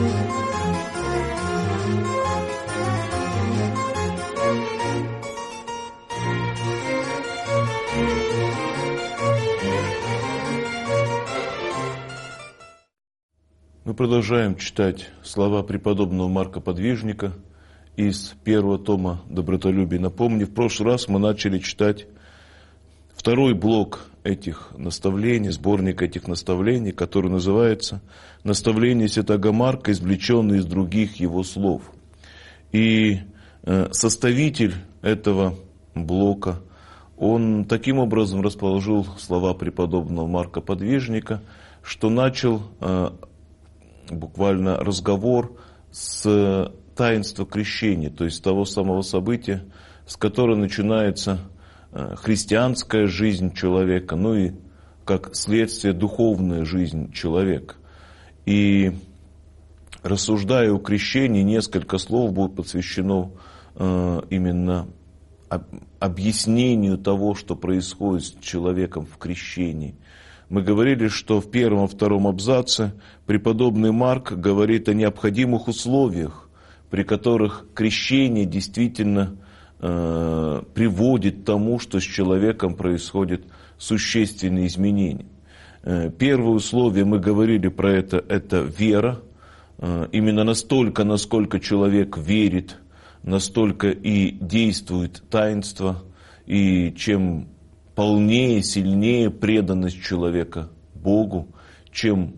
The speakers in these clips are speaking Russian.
Мы продолжаем читать слова преподобного Марка Подвижника из первого тома «Добротолюбие». Напомню, в прошлый раз мы начали читать второй блок этих наставлений, сборник этих наставлений, который называется «Наставление святого Марка, извлеченные из других его слов». И составитель этого блока, он таким образом расположил слова преподобного Марка Подвижника, что начал буквально разговор с таинства крещения, то есть того самого события, с которого начинается христианская жизнь человека, ну и как следствие духовная жизнь человека. И рассуждая о крещении, несколько слов будет посвящено именно объяснению того, что происходит с человеком в крещении. Мы говорили, что в первом и втором абзаце преподобный Марк говорит о необходимых условиях, при которых крещение действительно приводит к тому, что с человеком происходят существенные изменения. Первое условие, мы говорили про это вера. Именно настолько, насколько человек верит, настолько и действует таинство, и чем полнее, сильнее преданность человека Богу, чем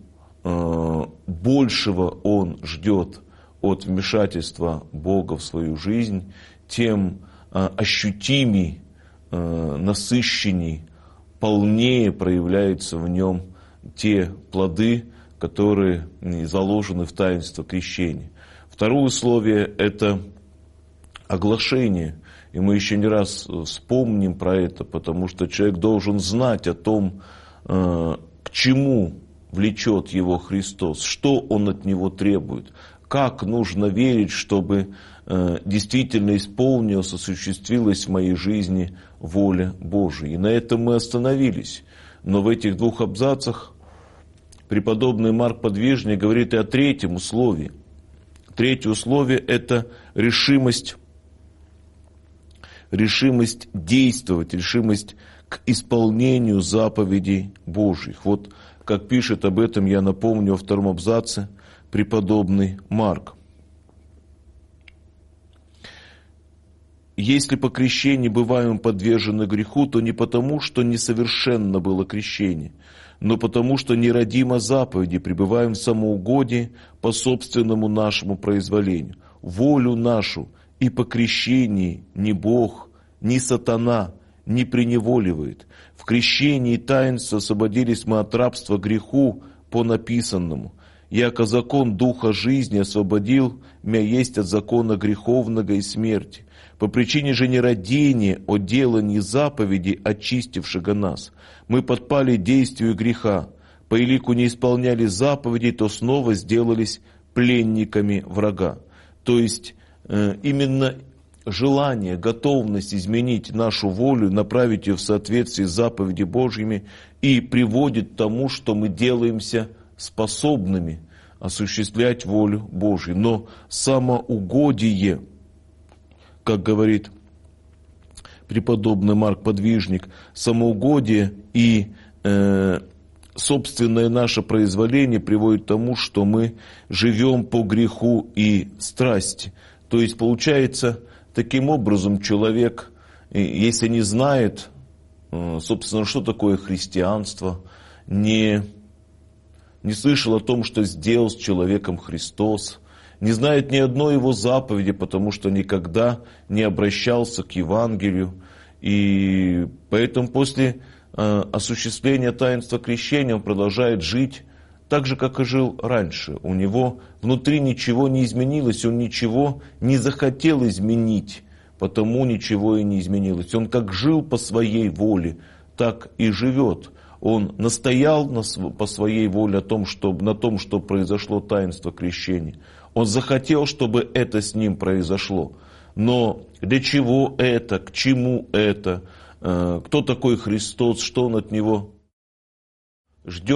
большего он ждет от вмешательства Бога в свою жизнь, тем ощутимей, насыщенней, полнее проявляются в нем те плоды, которые заложены в таинство крещения. Второе условие – это оглашение. И мы еще не раз вспомним про это, потому что человек должен знать о том, к чему влечет его Христос, что Он от него требует, как нужно верить, чтобы действительно исполнилась, осуществилась в моей жизни воля Божия. И на этом мы остановились. Но в этих двух абзацах преподобный Марк Подвижник говорит и о третьем условии. Третье условие – это решимость действовать, решимость к исполнению заповедей Божьих. Вот как пишет об этом, я напомню, во втором абзаце преподобный Марк. «Если по крещении бываем подвержены греху, то не потому, что несовершенно было крещение, но потому, что неродимо заповеди, пребываем в самоугодии по собственному нашему произволению. Волю нашу и по крещении ни Бог, ни сатана не преневоливает. В крещении таинства освободились мы от рабства греху по написанному. Яко закон духа жизни освободил мя есть от закона греховного и смерти. По причине же нерадения о делании заповеди, очистившего нас, мы подпали действию греха. По елику не исполняли заповедей, то снова сделались пленниками врага». То есть именно желание, готовность изменить нашу волю, направить ее в соответствии с заповедями Божьими и приводит к тому, что мы делаемся способными осуществлять волю Божью. Но самоугодие, как говорит преподобный Марк Подвижник, самоугодие и собственное наше произволение приводит к тому, что мы живем по греху и страсти. То есть получается, таким образом человек, если не знает, собственно, что такое христианство, не слышал о том, что сделал с человеком Христос, не знает ни одной его заповеди, потому что никогда не обращался к Евангелию. И поэтому после осуществления таинства крещения он продолжает жить так же, как и жил раньше. У него внутри ничего не изменилось, он ничего не захотел изменить, потому ничего и не изменилось. Он как жил по своей воле, так и живет. Он настоял по своей воле на том, что произошло таинство крещения. Он захотел, чтобы это с ним произошло. Но для чего это, к чему это, кто такой Христос, что он от него ждет,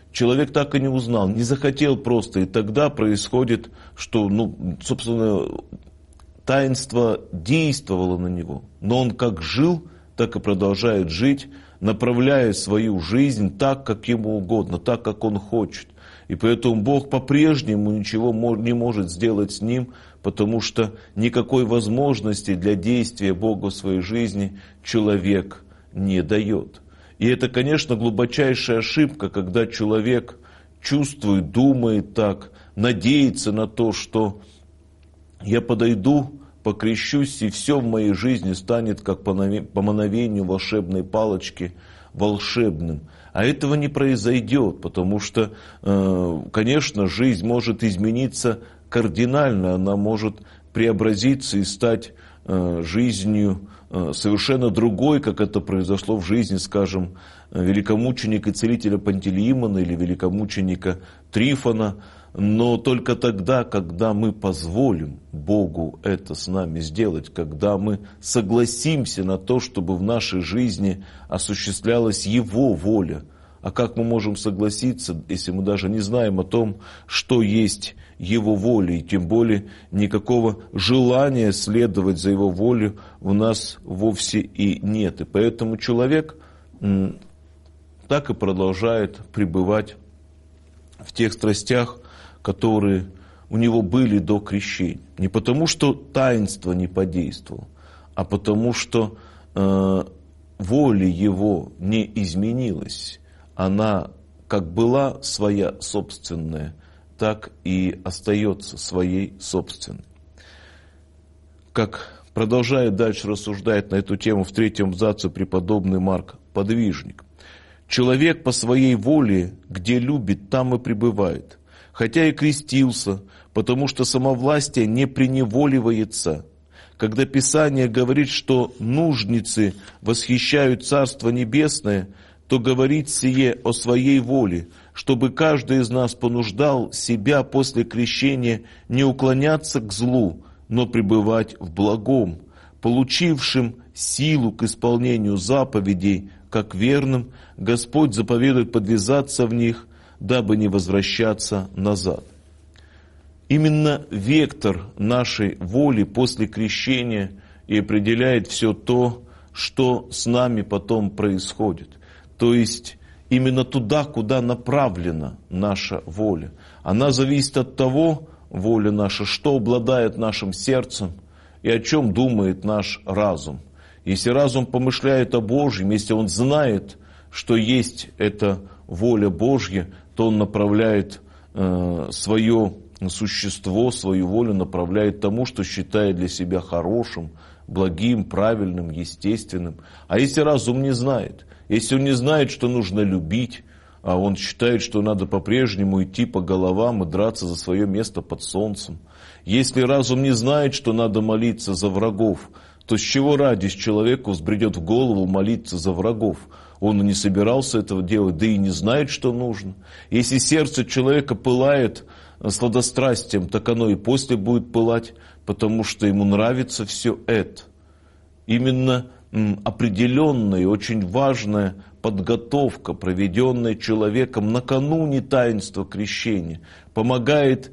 человек так и не узнал, не захотел просто. И тогда происходит, что, собственно, таинство действовало на него. Но он как жил, так и продолжает жить, направляя свою жизнь так, как ему угодно, так, как он хочет. И поэтому Бог по-прежнему ничего не может сделать с ним, потому что никакой возможности для действия Бога в своей жизни человек не дает. И это, конечно, глубочайшая ошибка, когда человек чувствует, думает так, надеется на то, что я подойду, покрещусь, и все в моей жизни станет, как по мановению волшебной палочки, волшебным. А этого не произойдет, потому что, конечно, жизнь может измениться кардинально, она может преобразиться и стать жизнью совершенно другой, как это произошло в жизни, скажем, великомученика и целителя Пантелеимона или великомученика Трифона, но только тогда, когда мы позволим Богу это с нами сделать, когда мы согласимся на то, чтобы в нашей жизни осуществлялась Его воля. А как мы можем согласиться, если мы даже не знаем о том, что есть Его воля, и тем более никакого желания следовать за Его волю у нас вовсе и нет. И поэтому человек так и продолжает пребывать в тех страстях, которые у него были до крещения. Не потому, что таинство не подействовало, а потому, что воля его не изменилась. Она как была своя собственная, так и остается своей собственной. Как продолжает дальше рассуждать на эту тему в 3-м абзаце преподобный Марк Подвижник. Человек по своей воле, где любит, там и пребывает. Хотя и крестился, потому что самовластие не преневоливается. Когда Писание говорит, что нужницы восхищают Царство Небесное, то говорит сие о своей воле, чтобы каждый из нас понуждал себя после крещения не уклоняться к злу, но пребывать в благом, получившим силу к исполнению заповедей, как верным, Господь заповедует подвязаться в них, дабы не возвращаться назад. Именно вектор нашей воли после крещения и определяет все то, что с нами потом происходит. То есть именно туда, куда направлена наша воля. Она зависит от того, воля наша, что обладает нашим сердцем и о чем думает наш разум. Если разум помышляет о Божьем, если он знает, что есть эта воля Божья, то он направляет свое существо, свою волю направляет тому, что считает для себя хорошим, благим, правильным, естественным. А если разум не знает, если он не знает, что нужно любить, а он считает, что надо по-прежнему идти по головам и драться за свое место под солнцем, если разум не знает, что надо молиться за врагов, то с чего ради человеку взбредет в голову молиться за врагов? Он и не собирался этого делать, да и не знает, что нужно. Если сердце человека пылает сладострастием, так оно и после будет пылать, потому что ему нравится все это. Именно определенная, очень важная подготовка, проведенная человеком накануне таинства крещения, помогает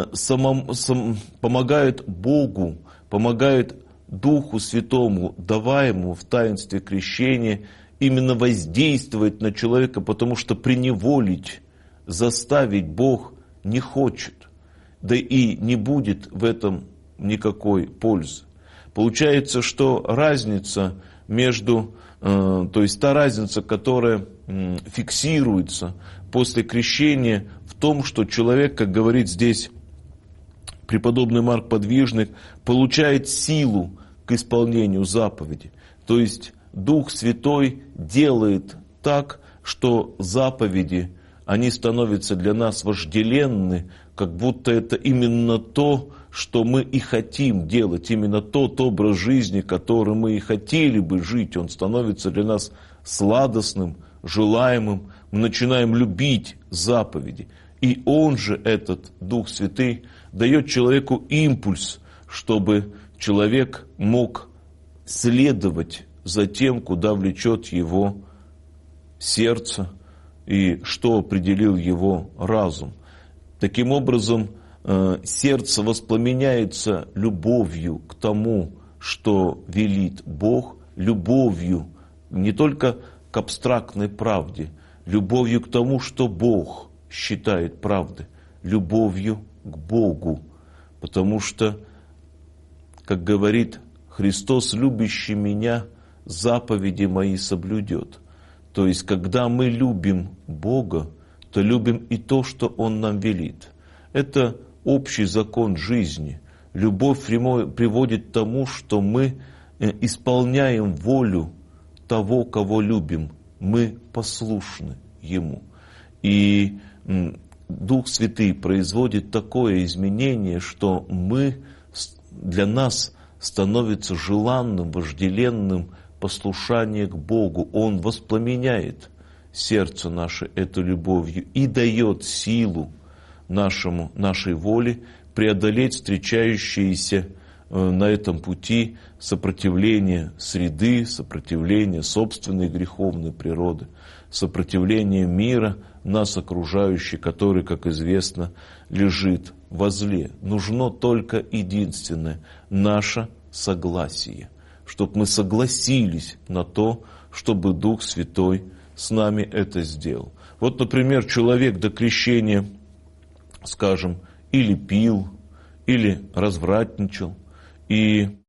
Богу, помогает Духу Святому, даваемому в таинстве крещения, именно воздействовать на человека, потому что преневолить, заставить Бог не хочет, да и не будет в этом никакой пользы. Получается, что разница между, то есть та разница, которая фиксируется после крещения, в том, что человек, как говорит здесь преподобный Марк Подвижник, получает силу к исполнению заповеди. То есть Дух Святой делает так, что заповеди, они становятся для нас вожделенны, как будто это именно то, что мы и хотим делать, именно тот образ жизни, который мы и хотели бы жить. Он становится для нас сладостным, желаемым. Мы начинаем любить заповеди. И Он же, этот Дух Святый, дает человеку импульс, чтобы человек мог следовать за тем, куда влечет его сердце, и что определил его разум. Таким образом, сердце воспламеняется любовью к тому, что велит Бог, любовью не только к абстрактной правде, любовью к тому, что Бог считает правдой, любовью к Богу. Потому что, как говорит Христос, любящий меня, заповеди мои соблюдет. То есть, когда мы любим Бога, то любим и то, что Он нам велит. Это общий закон жизни. Любовь приводит к тому, что мы исполняем волю того, кого любим. Мы послушны Ему. И Дух Святый производит такое изменение, что для нас становится желанным, вожделенным послушание к Богу. Он воспламеняет сердце наше этой любовью и дает силу нашей воле преодолеть встречающиеся на этом пути сопротивление среды, сопротивление собственной греховной природы, сопротивление мира, нас окружающий, который, как известно, лежит во зле. Нужно только единственное – наше согласие, чтобы мы согласились на то, чтобы Дух Святой с нами это сделал. Вот, например, человек до крещения, скажем, или пил, или развратничал, и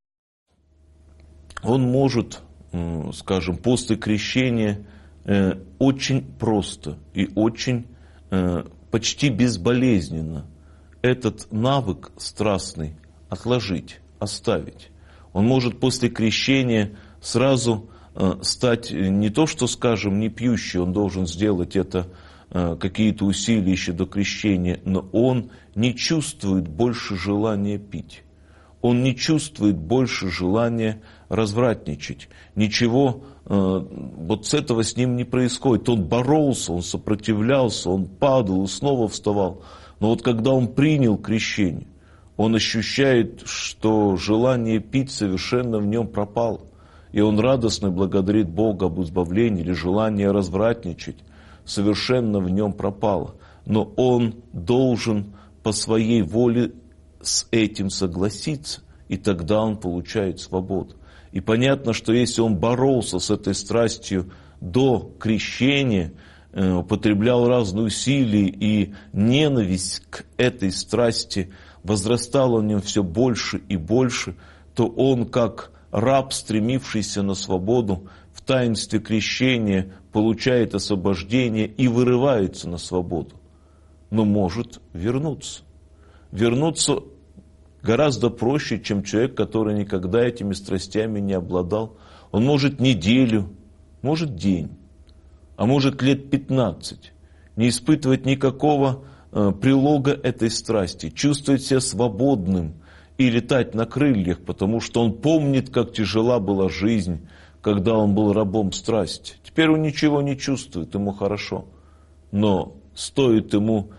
он может, скажем, после крещения очень просто и очень почти безболезненно этот навык страстный отложить, оставить. Он может после крещения сразу стать не то, что, скажем, не пьющий, он должен сделать это, какие-то усилия еще до крещения, но он не чувствует больше желания пить. Он не чувствует больше желания развратничать. Ничего вот с этого с ним не происходит. Он боролся, он сопротивлялся, он падал и снова вставал. Но вот когда он принял крещение, он ощущает, что желание пить совершенно в нем пропало. И он радостно благодарит Бога об избавлении, или желание развратничать совершенно в нем пропало. Но он должен по своей воле с этим согласиться, и тогда он получает свободу. И понятно, что если он боролся с этой страстью до крещения, употреблял разные усилия, и ненависть к этой страсти возрастала в нем все больше и больше, то он, как раб, стремившийся на свободу, в таинстве крещения получает освобождение и вырывается на свободу, но может вернуться. Вернуться гораздо проще, чем человек, который никогда этими страстями не обладал. Он может неделю, может день, а может лет 15 не испытывать никакого прилога этой страсти, чувствовать себя свободным и летать на крыльях, потому что он помнит, как тяжела была жизнь, когда он был рабом страсти. Теперь он ничего не чувствует, ему хорошо. Но стоит ему,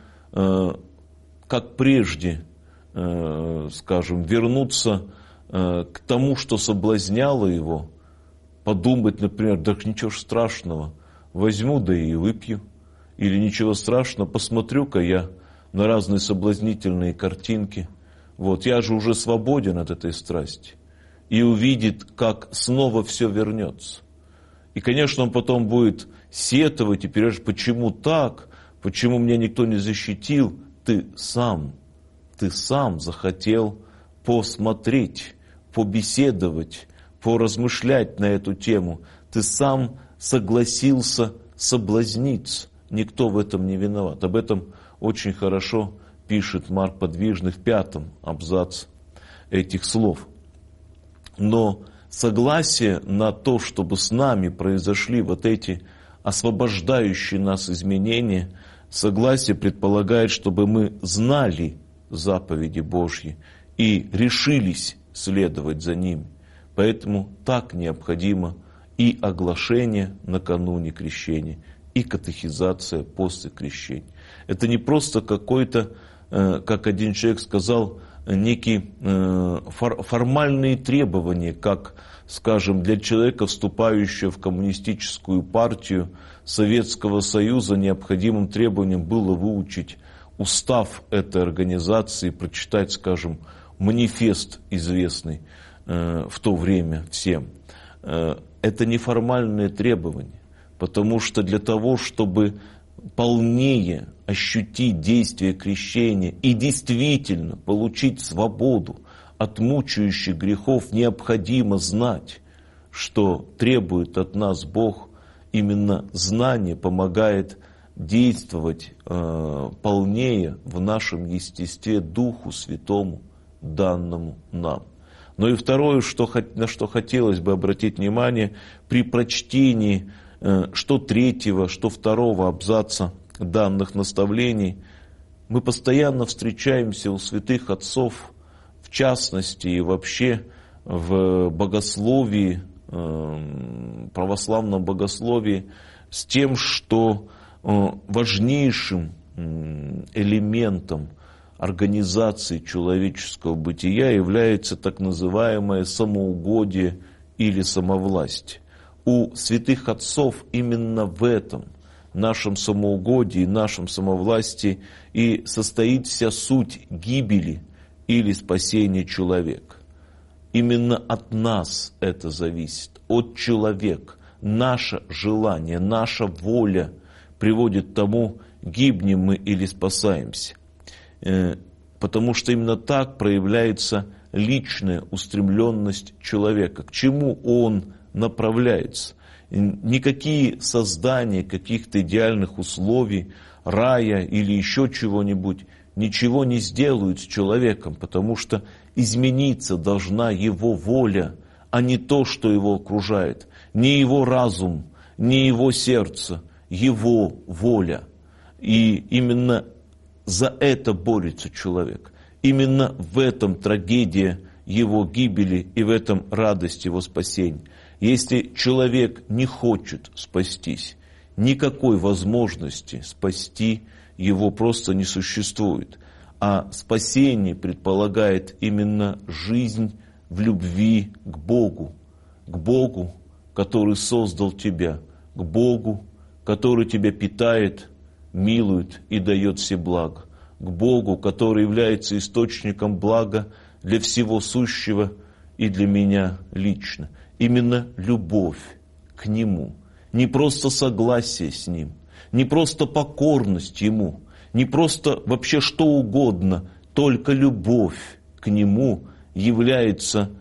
как прежде, скажем, вернуться к тому, что соблазняло его, подумать, например, да ничего страшного, возьму да и выпью, или ничего страшного, посмотрю-ка я на разные соблазнительные картинки, вот, я же уже свободен от этой страсти, и увидит, как снова все вернется. И, конечно, он потом будет сетовать и переживать, почему так, почему меня никто не защитил. Ты сам захотел посмотреть, побеседовать, поразмышлять на эту тему. Ты сам согласился соблазниться. Никто в этом не виноват. Об этом очень хорошо пишет Марк Подвижный в 5 абзаце этих слов. Но согласие на то, чтобы с нами произошли вот эти освобождающие нас изменения, согласие предполагает, чтобы мы знали заповеди Божьи и решились следовать за ними. Поэтому так необходимо и оглашение накануне крещения, и катехизация после крещения. Это не просто какой-то как один человек сказал, некие формальные требования, как, скажем, для человека, вступающего в коммунистическую партию Советского Союза, необходимым требованием было выучить устав этой организации, прочитать, скажем, манифест известный в то время всем. Это неформальные требования, потому что для того, чтобы полнее ощутить действие крещения и действительно получить свободу от мучающих грехов, необходимо знать, что требует от нас Бог. Именно знание помогает действовать полнее в нашем естестве Духу Святому, данному нам. Ну и второе, на что хотелось бы обратить внимание, при прочтении что третьего, что второго абзаца данных наставлений, мы постоянно встречаемся у святых отцов, в частности и вообще в богословии, православном богословии, с тем, что важнейшим элементом организации человеческого бытия является так называемое самоугодие или самовластие. У святых отцов именно в этом, нашем самоугодии, нашем самовластии и состоит вся суть гибели или спасения человека. Именно от нас это зависит, от человека. Наше желание, наша воля приводит к тому, гибнем мы или спасаемся. Потому что именно так проявляется личная устремленность человека, к чему он направляется. Никакие создания каких-то идеальных условий, рая или еще чего-нибудь, ничего не сделают с человеком, потому что измениться должна его воля, а не то, что его окружает, не его разум, не его сердце, его воля. И именно за это борется человек. Именно в этом трагедия его гибели и в этом радость его спасения. Если человек не хочет спастись, никакой возможности спасти его просто не существует. А спасение предполагает именно жизнь в любви к Богу, который создал тебя, к Богу, который тебя питает, милует и дает все блага, к Богу, который является источником блага для всего сущего и для меня лично. Именно любовь к Нему, не просто согласие с Ним, не просто покорность Ему, не просто вообще что угодно, только любовь к Нему является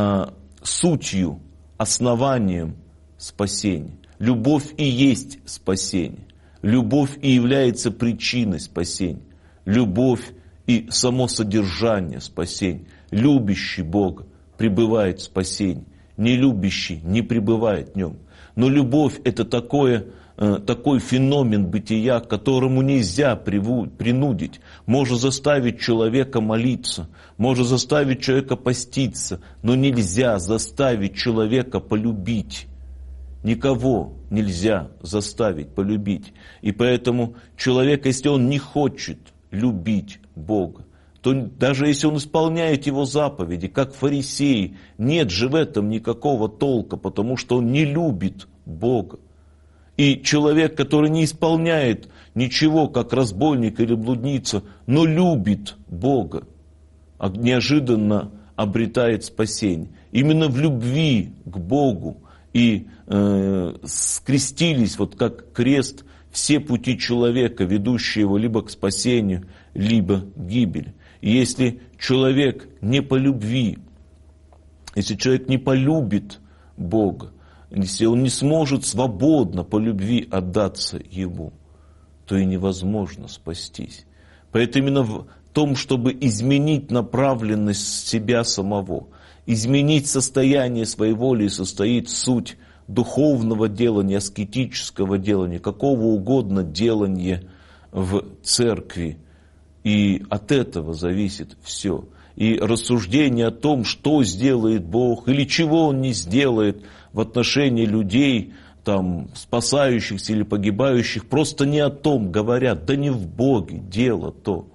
сутью, основанием спасения. Любовь и есть спасение. Любовь и является причиной спасения. Любовь и само содержание спасения. Любящий Бога пребывает в спасении. Нелюбящий не пребывает в нем. Но любовь – это такой феномен бытия, к которому нельзя принудить. Можно заставить человека молиться, можно заставить человека поститься, но нельзя заставить человека полюбить. Никого нельзя заставить полюбить. И поэтому человек, если он не хочет любить Бога, то даже если он исполняет его заповеди, как фарисеи, нет же в этом никакого толка, потому что он не любит Бога. И человек, который не исполняет ничего, как разбойник или блудница, но любит Бога, неожиданно обретает спасение. Именно в любви к Богу и скрестились, вот как крест, все пути человека, ведущие его либо к спасению, либо к гибели. И если человек не по любви, если человек не полюбит Бога, если он не сможет свободно по любви отдаться Ему, то и невозможно спастись. Поэтому именно в том, чтобы изменить направленность себя самого, изменить состояние своей воли, состоит суть духовного делания, аскетического делания, какого угодно делания в церкви. И от этого зависит все. И рассуждение о том, что сделает Бог или чего Он не сделает в отношении людей, там, спасающихся или погибающих, просто не о том говорят, да не в Боге дело то.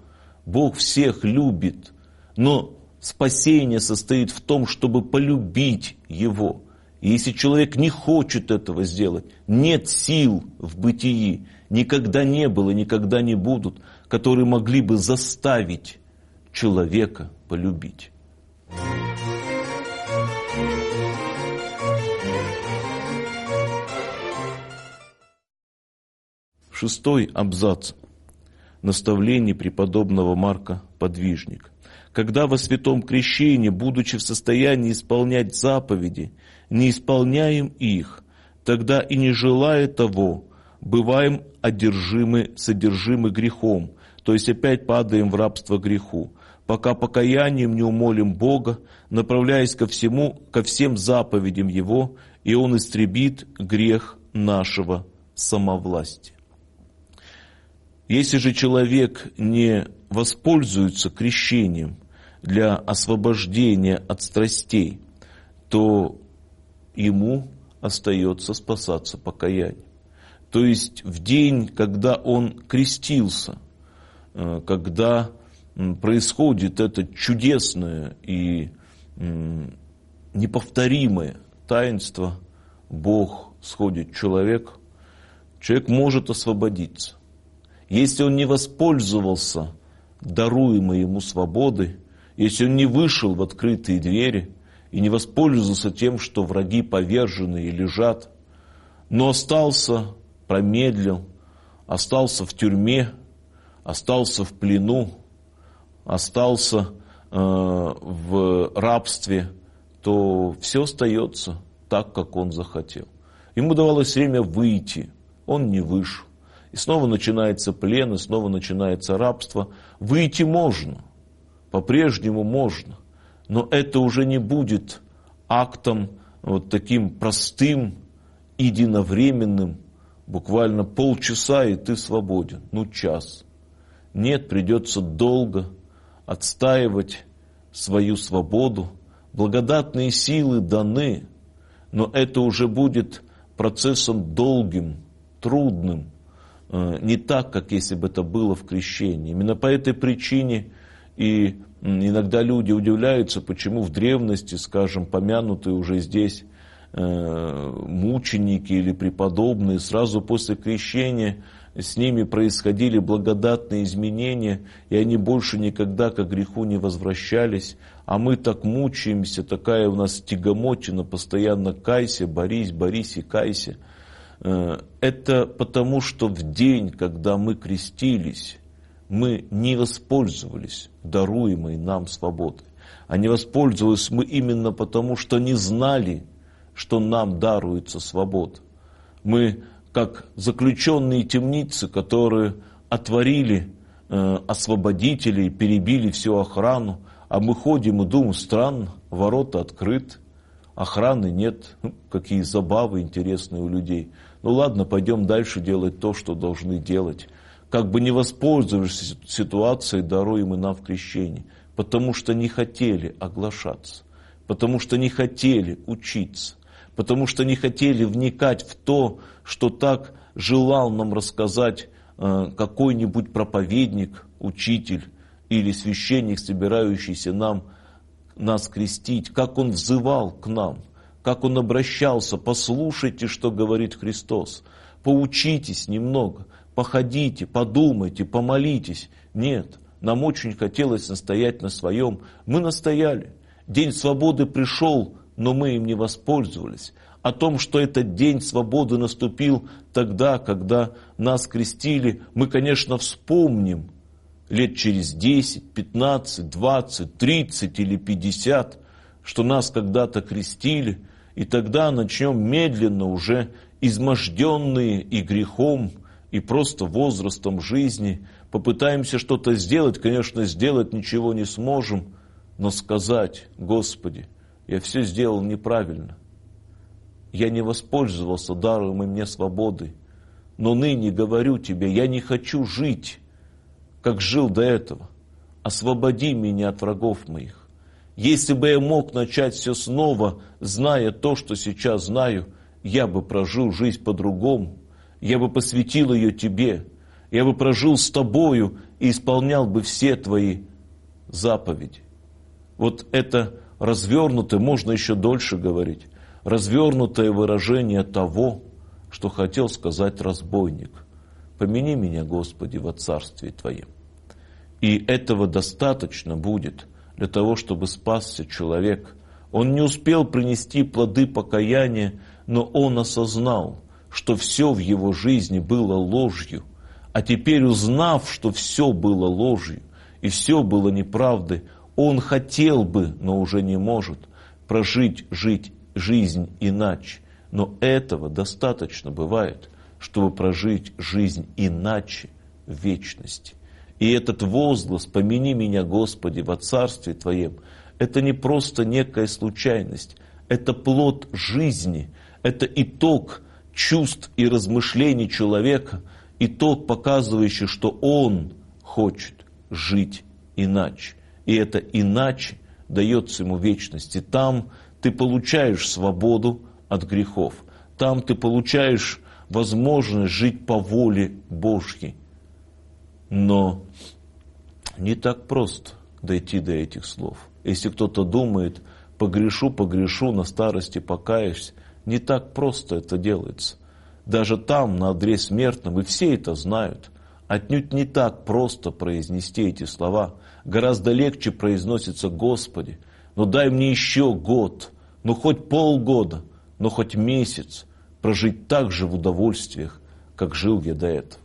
Бог всех любит, но спасение состоит в том, чтобы полюбить Его. И если человек не хочет этого сделать, нет сил в бытии, никогда не было, никогда не будут, которые могли бы заставить человека полюбить. Шестой абзац. Наставление преподобного Марка Подвижника. Когда во святом крещении, будучи в состоянии исполнять заповеди, не исполняем их, тогда и не желая того, бываем содержимы грехом, то есть опять падаем в рабство греху, пока покаянием не умолим Бога, направляясь ко всем заповедям Его, и Он истребит грех нашего самовластия. Если же человек не воспользуется крещением для освобождения от страстей, то ему остается спасаться покаянием. То есть в день, когда он крестился, когда происходит это чудесное и неповторимое таинство, Бог сходит к человеку, человек может освободиться. Если он не воспользовался даруемой ему свободой, если он не вышел в открытые двери и не воспользовался тем, что враги повержены и лежат, но остался, промедлил, остался в тюрьме, остался в плену, остался в рабстве, то все остается так, как он захотел. Ему давалось время выйти, он не вышел. И снова начинается плен, и снова начинается рабство. Выйти можно, по-прежнему можно, но это уже не будет актом вот таким простым, единовременным, буквально полчаса, и ты свободен, час. Нет, придется долго отстаивать свою свободу. Благодатные силы даны, но это уже будет процессом долгим, трудным, не так, как если бы это было в крещении. Именно по этой причине и иногда люди удивляются, почему в древности, скажем, помянутые уже здесь мученики или преподобные, сразу после крещения с ними происходили благодатные изменения, и они больше никогда к греху не возвращались. А мы так мучаемся, такая у нас тягомотина, постоянно кайся, борись и кайся. Это потому, что в день, когда мы крестились, мы не воспользовались даруемой нам свободой. А не воспользовались мы именно потому, что не знали, что нам даруется свобода. Мы, как заключенные темницы, которые отворили освободителей, перебили всю охрану, а мы ходим и думаем, странно, ворота открыты, охраны нет, какие забавы интересные у людей. Ладно, пойдем дальше делать то, что должны делать. Как бы не воспользовавшись ситуацией, даруемой нам в крещении, потому что не хотели оглашаться, потому что не хотели учиться, потому что не хотели вникать в то, что так желал нам рассказать какой-нибудь проповедник, учитель или священник, собирающийся нас крестить, как он взывал к нам, как он обращался. Послушайте, что говорит Христос, поучитесь немного, походите, подумайте, помолитесь. Нет, нам очень хотелось настоять на своем. Мы настояли. День свободы пришел, но мы им не воспользовались. О том, что этот день свободы наступил тогда, когда нас крестили, мы, конечно, вспомним лет через 10, 15, 20, 30 или 50, что нас когда-то крестили, и тогда начнем медленно, уже изможденные и грехом, и просто возрастом жизни, попытаемся что-то сделать. Конечно, сделать ничего не сможем, но сказать: Господи, я все сделал неправильно. Я не воспользовался даруемой мне свободой, но ныне говорю Тебе, я не хочу жить, как жил до этого. Освободи меня от врагов моих. Если бы я мог начать все снова, зная то, что сейчас знаю, я бы прожил жизнь по-другому, я бы посвятил ее Тебе, я бы прожил с Тобою и исполнял бы все твои заповеди. Вот это развернутое, можно еще дольше говорить, развернутое выражение того, что хотел сказать разбойник. Помяни меня, Господи, во Царстве Твоем. И этого достаточно будет для того, чтобы спасся человек. Он не успел принести плоды покаяния, но он осознал, что все в его жизни было ложью. А теперь, узнав, что все было ложью и все было неправдой, он хотел бы, но уже не может, жить жизнь иначе. Но этого достаточно бывает, чтобы прожить жизнь иначе в вечности. И этот возглас «Помяни меня, Господи, во Царстве Твоем» – это не просто некая случайность, это плод жизни, это итог чувств и размышлений человека, итог, показывающий, что он хочет жить иначе. И это иначе дается ему вечность. И там ты получаешь свободу от грехов. Там ты получаешь возможность жить по воле Божьей. Но не так просто дойти до этих слов. Если кто-то думает, погрешу, на старости покаюсь, не так просто это делается. Даже там, на одре смертном, и все это знают, отнюдь не так просто произнести эти слова. Гораздо легче произносится: Господи, ну дай мне еще год, ну хоть полгода, ну хоть месяц прожить так же в удовольствиях, как жил я до этого.